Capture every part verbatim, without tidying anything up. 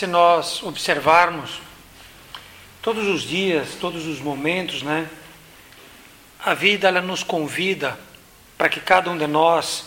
se nós observarmos todos os dias, todos os momentos, né? A vida, ela nos convida para que cada um de nós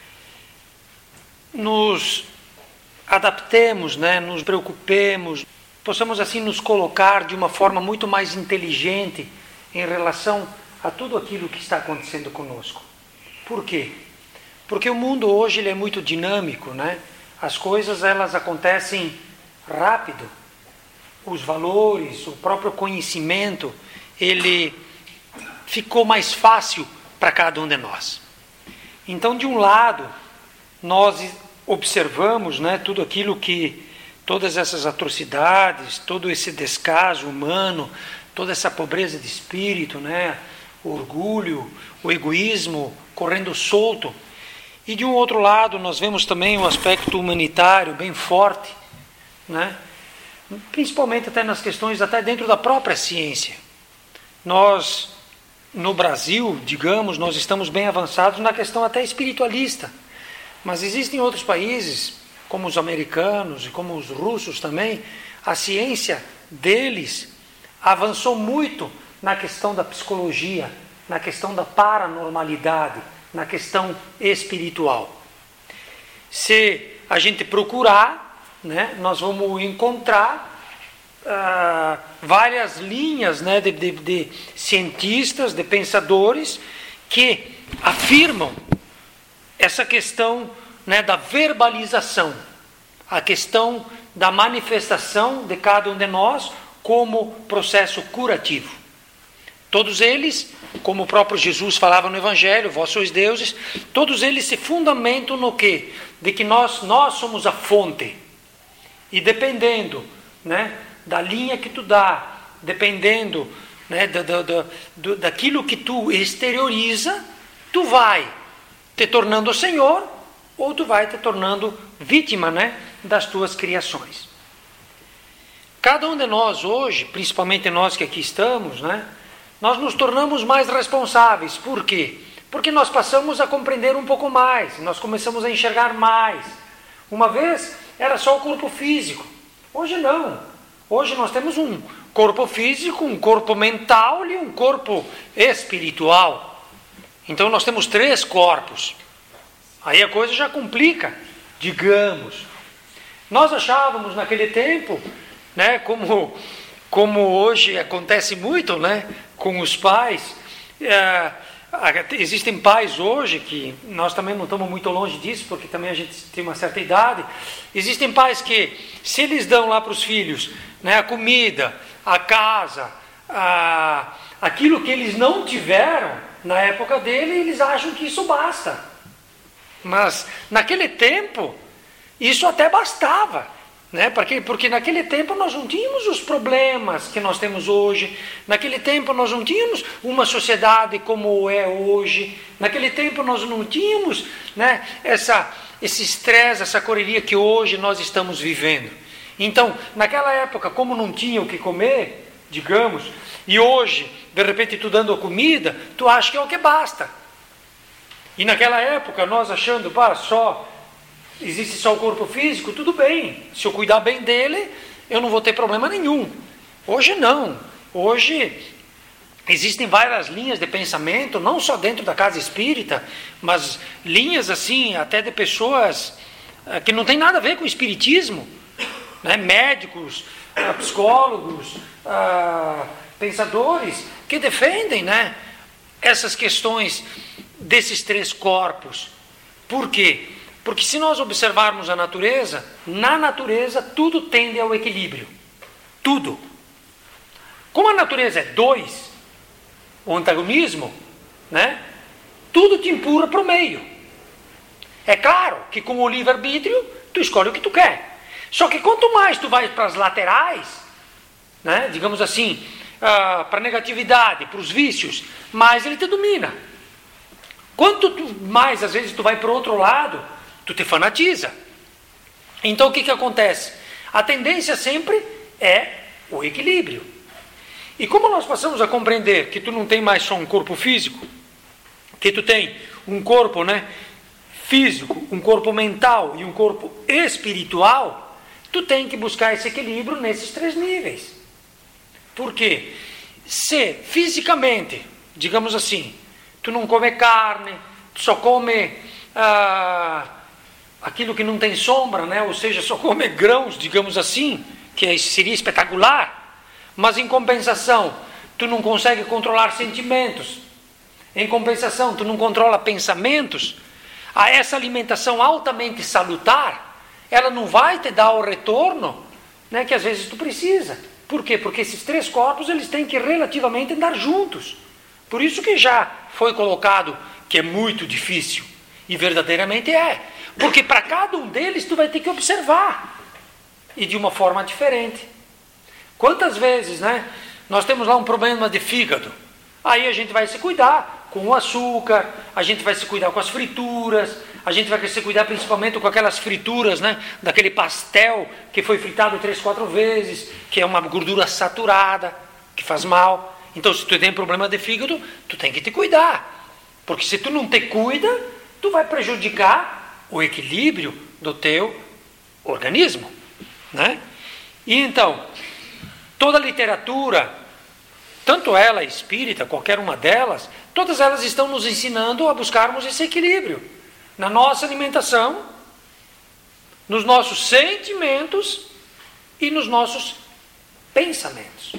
nos adaptemos, né? Nos preocupemos, possamos assim nos colocar de uma forma muito mais inteligente em relação a tudo aquilo que está acontecendo conosco. Por quê? Porque o mundo hoje ele é muito dinâmico, né? As coisas elas acontecem rápido. Os valores, o próprio conhecimento, ele ficou mais fácil para cada um de nós. Então, de um lado, nós observamos, né, tudo aquilo que, todas essas atrocidades, todo esse descaso humano, toda essa pobreza de espírito, né, o orgulho, o egoísmo correndo solto. E de um outro lado, nós vemos também um aspecto humanitário bem forte, né? Principalmente até nas questões, até dentro da própria ciência. Nós, no Brasil, digamos, nós estamos bem avançados na questão até espiritualista. Mas existem outros países, como os americanos e como os russos também, a ciência deles avançou muito na questão da psicologia, na questão da paranormalidade, na questão espiritual. Se a gente procurar, né, nós vamos encontrar ah, várias linhas, né, de, de, de cientistas, de pensadores, que afirmam essa questão, né, da verbalização, a questão da manifestação de cada um de nós como processo curativo. Todos eles, como o próprio Jesus falava no Evangelho, vós sois deuses, todos eles se fundamentam no quê? De que nós, nós somos a fonte. E dependendo, né, da linha que tu dá, dependendo, né, da, da, da, do, daquilo que tu exterioriza, tu vai te tornando Senhor ou tu vai te tornando vítima, né, das tuas criações. Cada um de nós hoje, principalmente nós que aqui estamos, né, nós nos tornamos mais responsáveis. Por quê? Porque nós passamos a compreender um pouco mais, nós começamos a enxergar mais. Uma vez era só o corpo físico, hoje não. Hoje nós temos um corpo físico, um corpo mental e um corpo espiritual. Então nós temos três corpos. Aí a coisa já complica, digamos. Nós achávamos naquele tempo, né, como, como hoje acontece muito, né, com os pais, é, existem pais hoje, que nós também não estamos muito longe disso, porque também a gente tem uma certa idade, existem pais que, se eles dão lá para os filhos, né, a comida, a casa, a, aquilo que eles não tiveram na época dele, eles acham que isso basta. Mas naquele tempo, isso até bastava. Né? Porque, porque naquele tempo nós não tínhamos os problemas que nós temos hoje, naquele tempo nós não tínhamos uma sociedade como é hoje, naquele tempo nós não tínhamos, né, essa, esse estresse, essa correria que hoje nós estamos vivendo. Então, naquela época, como não tinha o que comer, digamos, e hoje, de repente, tu dando a comida, tu acha que é o que basta. E naquela época, nós achando, pá, só... existe só o corpo físico, tudo bem. Se eu cuidar bem dele, eu não vou ter problema nenhum. Hoje não. Hoje existem várias linhas de pensamento, não só dentro da casa espírita, mas linhas assim, até de pessoas uh, que não tem nada a ver com o espiritismo, né? Médicos, uh, psicólogos, uh, pensadores, que defendem, né, essas questões desses três corpos. Por quê? Porque se nós observarmos a natureza, na natureza tudo tende ao equilíbrio. Tudo. Como a natureza é dois, o antagonismo, né, tudo te empurra para o meio. É claro que com o livre-arbítrio, tu escolhe o que tu quer. Só que quanto mais tu vai para as laterais, né, digamos assim, uh, para a negatividade, para os vícios, mais ele te domina. Quanto tu, mais, às vezes, tu vai para o outro lado, tu te fanatiza. Então o que, que acontece? A tendência sempre é o equilíbrio. E como nós passamos a compreender que tu não tem mais só um corpo físico, que tu tem um corpo, né, físico, um corpo mental e um corpo espiritual, tu tem que buscar esse equilíbrio nesses três níveis. Por quê? Se fisicamente, digamos assim, tu não come carne, tu só come ah, aquilo que não tem sombra, né? Ou seja, só come grãos, digamos assim, que seria espetacular, mas em compensação, tu não consegue controlar sentimentos, em compensação, tu não controla pensamentos, a essa alimentação altamente salutar, ela não vai te dar o retorno, né, que às vezes tu precisa. Por quê? Porque esses três corpos, eles têm que relativamente andar juntos. Por isso que já foi colocado que é muito difícil. E verdadeiramente é. Porque para cada um deles tu vai ter que observar. E de uma forma diferente. Quantas vezes, né? Nós temos lá um problema de fígado. Aí a gente vai se cuidar com o açúcar, a gente vai se cuidar com as frituras, a gente vai se cuidar principalmente com aquelas frituras, né? Daquele pastel que foi fritado três, quatro vezes, que é uma gordura saturada, que faz mal. Então, se tu tem problema de fígado, tu tem que te cuidar. Porque se tu não te cuida, tu vai prejudicar o equilíbrio do teu organismo, né? E então, toda a literatura, tanto ela espírita, qualquer uma delas, todas elas estão nos ensinando a buscarmos esse equilíbrio na nossa alimentação, nos nossos sentimentos e nos nossos pensamentos.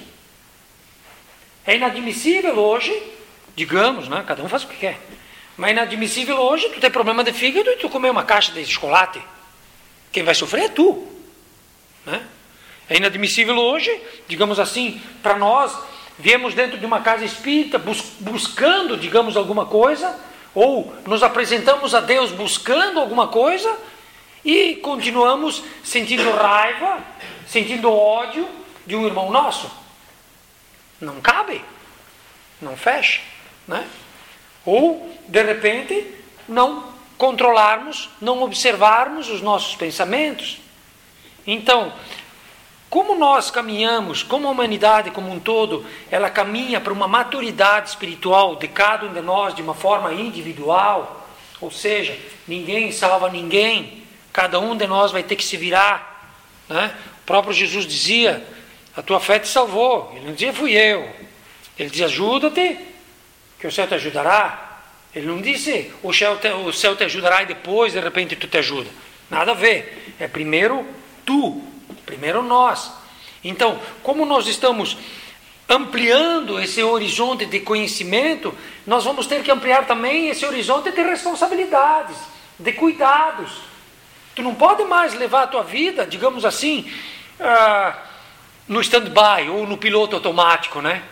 É inadmissível hoje, digamos, né, cada um faz o que quer, mas é inadmissível hoje tu ter problema de fígado e tu comer uma caixa de chocolate. Quem vai sofrer é tu, né? É inadmissível hoje, digamos assim, para nós, viemos dentro de uma casa espírita bus- buscando, digamos, alguma coisa, ou nos apresentamos a Deus buscando alguma coisa e continuamos sentindo raiva, sentindo ódio de um irmão nosso. Não cabe, não fecha, né? Ou, de repente, não controlarmos, não observarmos os nossos pensamentos. Então, como nós caminhamos, como a humanidade como um todo, ela caminha para uma maturidade espiritual de cada um de nós de uma forma individual, ou seja, ninguém salva ninguém, cada um de nós vai ter que se virar, né? O próprio Jesus dizia, a tua fé te salvou. Ele não dizia, fui eu. Ele diz, ajuda-te, que o céu te ajudará. Ele não disse, o céu te, o céu te ajudará e depois, de repente, tu te ajuda. Nada a ver. É primeiro tu. Primeiro nós. Então, como nós estamos ampliando esse horizonte de conhecimento, nós vamos ter que ampliar também esse horizonte de responsabilidades, de cuidados. Tu não pode mais levar a tua vida, digamos assim, ah, no stand-by ou no piloto automático, né?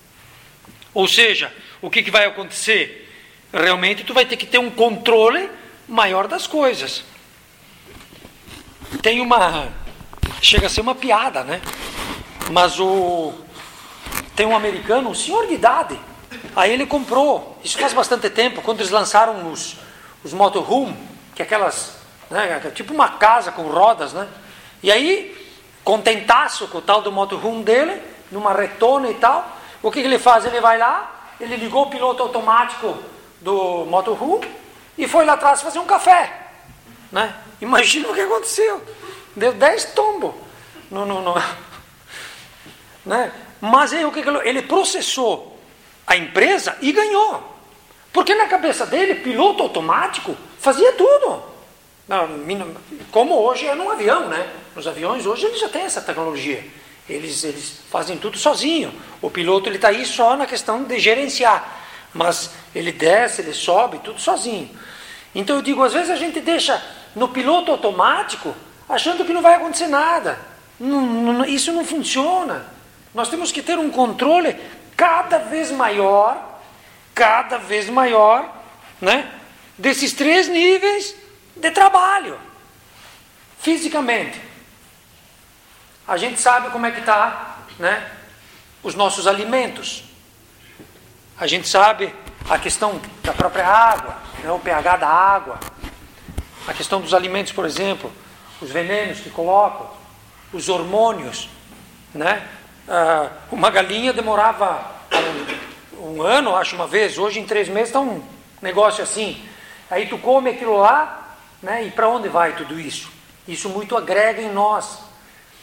Ou seja, o que, que vai acontecer? Realmente tu vai ter que ter um controle maior das coisas. Tem uma... Chega a ser uma piada, né? Mas o... Tem um americano, um senhor de idade. Aí ele comprou, isso faz bastante tempo, quando eles lançaram os, os motorhome, que é aquelas... Né, tipo uma casa com rodas, né? E aí, contentaço com o tal do motorhome dele, numa retona e tal, o que, que ele faz? Ele vai lá, ele ligou o piloto automático do motorhome e foi lá atrás fazer um café, né? Imagina o que aconteceu. Deu dez tombos. No, no, no, né? Mas aí o que ele processou a empresa e ganhou. Porque na cabeça dele, piloto automático fazia tudo. Como hoje é num avião, né? Nos aviões hoje eles já têm essa tecnologia. Eles, eles fazem tudo sozinho. O piloto ele está aí só na questão de gerenciar. Mas ele desce, ele sobe, tudo sozinho. Então eu digo, às vezes a gente deixa no piloto automático achando que não vai acontecer nada. Não, não, isso não funciona. Nós temos que ter um controle cada vez maior, cada vez maior, né? Desses três níveis de trabalho. Fisicamente. A gente sabe como é que está, né? Os nossos alimentos. A gente sabe a questão da própria água, né? O pH da água. A questão dos alimentos, por exemplo, os venenos que colocam, os hormônios, né? Ah, uma galinha demorava um, um ano, acho, uma vez. Hoje, em três meses, está um negócio assim. Aí tu come aquilo lá, né? E para onde vai tudo isso? Isso muito agrega em nós.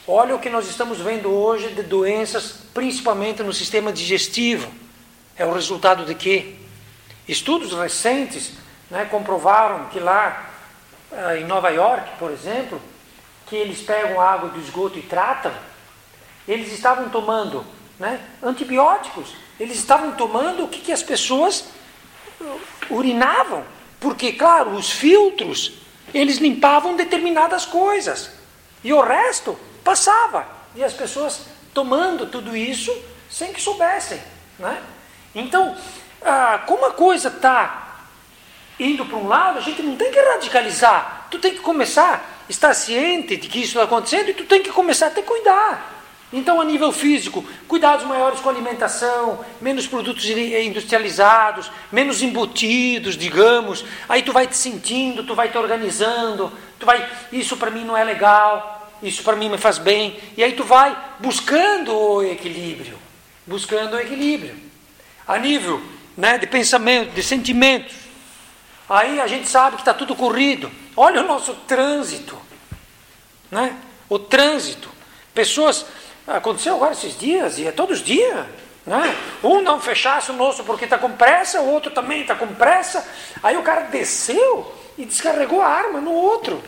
Olha o que nós estamos vendo hoje de doenças, principalmente no sistema digestivo. É o resultado de quê? Estudos recentes, né, comprovaram que lá em Nova York, por exemplo, que eles pegam a água do esgoto e tratam, eles estavam tomando, né, antibióticos, eles estavam tomando o que, que as pessoas urinavam, porque, claro, os filtros, eles limpavam determinadas coisas, e o resto passava, e as pessoas tomando tudo isso sem que soubessem, né? Então, ah, como a coisa está indo para um lado, a gente não tem que radicalizar, tu tem que começar a estar ciente de que isso está acontecendo, e tu tem que começar a te cuidar. Então, a nível físico, cuidados maiores com a alimentação, menos produtos industrializados, menos embutidos, digamos. Aí tu vai te sentindo, tu vai te organizando, tu vai, isso para mim não é legal, isso para mim me faz bem. E aí tu vai buscando o equilíbrio, buscando o equilíbrio. A nível, né, de pensamento, de sentimentos. Aí a gente sabe que está tudo corrido. Olha o nosso trânsito, né? O trânsito. Pessoas... Aconteceu agora esses dias, e é todos os dias, né? Um não fechasse o nosso porque está com pressa, o outro também está com pressa. Aí o cara desceu e descarregou a arma no outro.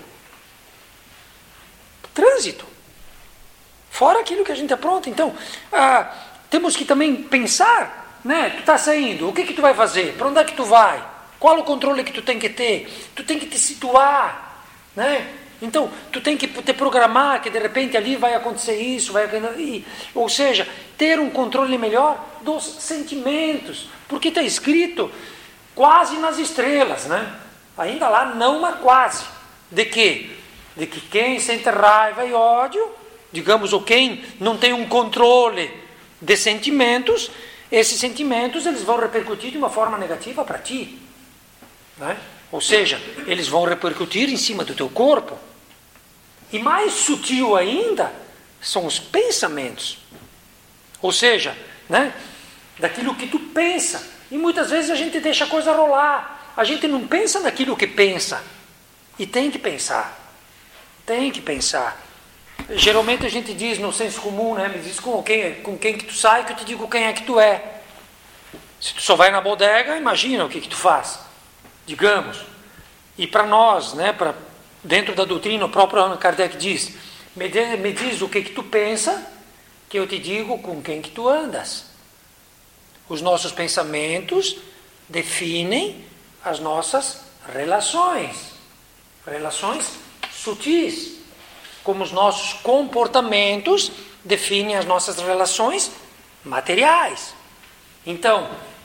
Trânsito. Fora aquilo que a gente apronta. Então, ah, temos que também pensar, né? Tu está saindo, o que que tu vai fazer? Para onde é que tu vai? Qual o controle que tu tem que ter? Tu tem que te situar, né? Então, tu tem que te programar que de repente ali vai acontecer isso, vai acontecer, ou seja, ter um controle melhor dos sentimentos, porque está escrito quase nas estrelas, né? Ainda lá não, mas quase. De quê? De que quem sente raiva e ódio, digamos, ou quem não tem um controle de sentimentos, esses sentimentos eles vão repercutir de uma forma negativa para ti, né? Ou seja, eles vão repercutir em cima do teu corpo. E mais sutil ainda são os pensamentos. Ou seja, né, daquilo que tu pensa. E muitas vezes a gente deixa a coisa rolar. A gente não pensa naquilo que pensa. E tem que pensar. Tem que pensar. Geralmente a gente diz no senso comum, né, me diz com quem, com quem que tu sai, que eu te digo quem é que tu é. Se tu só vai na bodega, imagina o que que tu faz. Digamos. E para nós, né, para... Dentro da doutrina, o próprio Allan Kardec diz, me, de, me diz o que que tu pensa, que eu te digo com quem que tu andas. Os nossos pensamentos definem as nossas relações. Relações sutis. Como os nossos comportamentos definem as nossas relações materiais. Então,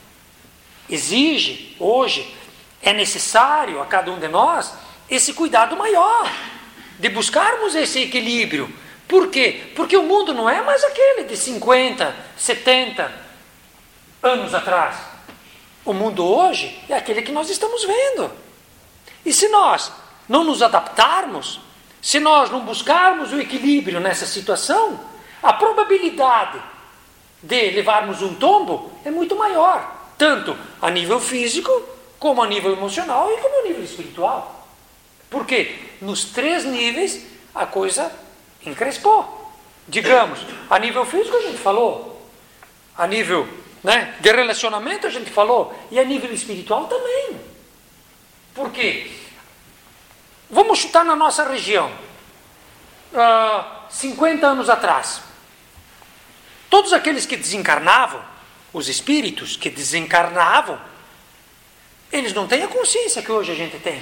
exige, hoje, é necessário a cada um de nós esse cuidado maior, de buscarmos esse equilíbrio. Por quê? Porque o mundo não é mais aquele de cinquenta, setenta anos atrás. O mundo hoje é aquele que nós estamos vendo. E se nós não nos adaptarmos, se nós não buscarmos o equilíbrio nessa situação, a probabilidade de levarmos um tombo é muito maior, tanto a nível físico, como a nível emocional e como a nível espiritual. Porque nos três níveis a coisa encrespou. Digamos, a nível físico a gente falou, a nível, né, de relacionamento a gente falou, e a nível espiritual também. Por quê? Vamos chutar na nossa região, uh, cinquenta anos atrás. Todos aqueles que desencarnavam, os espíritos que desencarnavam, eles não têm a consciência que hoje a gente tem.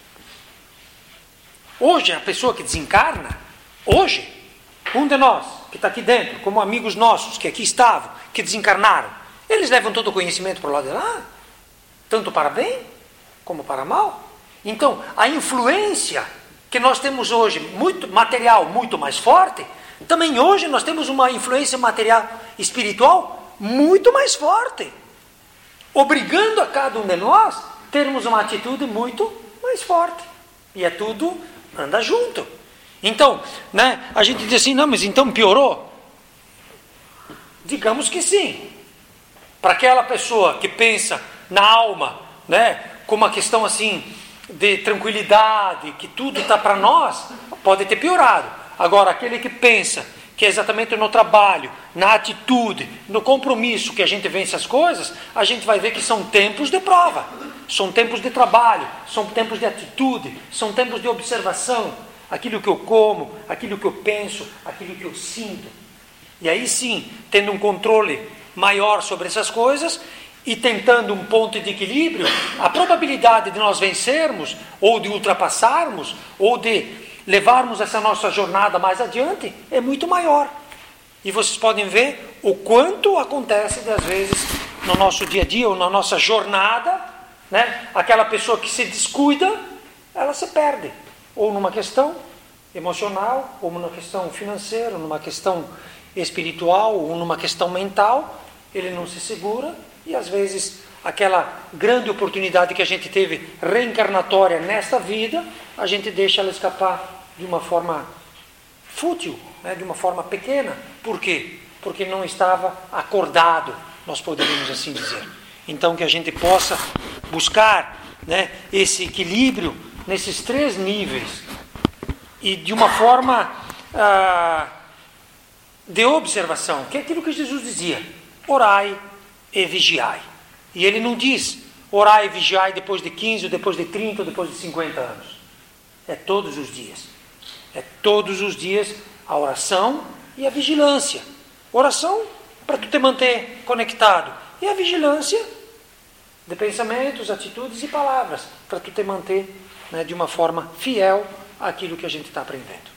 Hoje, a pessoa que desencarna, hoje, um de nós, que está aqui dentro, como amigos nossos, que aqui estavam, que desencarnaram, eles levam todo o conhecimento para o lado de lá, tanto para bem, como para mal. Então, a influência que nós temos hoje, muito material, muito mais forte, também hoje nós temos uma influência material espiritual muito mais forte, obrigando a cada um de nós termos uma atitude muito mais forte. E é tudo... anda junto. Então, né, a gente diz assim, não, mas então piorou? Digamos que sim. Para aquela pessoa que pensa na alma, né, com uma questão assim de tranquilidade, que tudo está para nós, pode ter piorado. Agora, aquele que pensa que é exatamente no trabalho, na atitude, no compromisso que a gente vence as coisas, a gente vai ver que são tempos de prova, são tempos de trabalho, são tempos de atitude, são tempos de observação, aquilo que eu como, aquilo que eu penso, aquilo que eu sinto. E aí sim, tendo um controle maior sobre essas coisas e tentando um ponto de equilíbrio, a probabilidade de nós vencermos, ou de ultrapassarmos, ou de levarmos essa nossa jornada mais adiante é muito maior. E vocês podem ver o quanto acontece, às vezes, no nosso dia a dia, ou na nossa jornada, né? Aquela pessoa que se descuida, ela se perde. Ou numa questão emocional, ou numa questão financeira, ou numa questão espiritual, ou numa questão mental, ele não se segura, e às vezes aquela grande oportunidade que a gente teve reencarnatória nesta vida, a gente deixa ela escapar de uma forma fútil, né? De uma forma pequena. Por quê? Porque não estava acordado, nós poderíamos assim dizer. Então que a gente possa buscar, né, esse equilíbrio nesses três níveis e de uma forma ah, de observação, que é aquilo que Jesus dizia: orai e vigiai. E ele não diz orai e vigiai depois de quinze, ou depois de trinta, ou depois de cinquenta anos. É todos os dias. É todos os dias a oração e a vigilância. Oração para tu te manter conectado. E a vigilância de pensamentos, atitudes e palavras, para tu te manter, né, de uma forma fiel àquilo que a gente está aprendendo.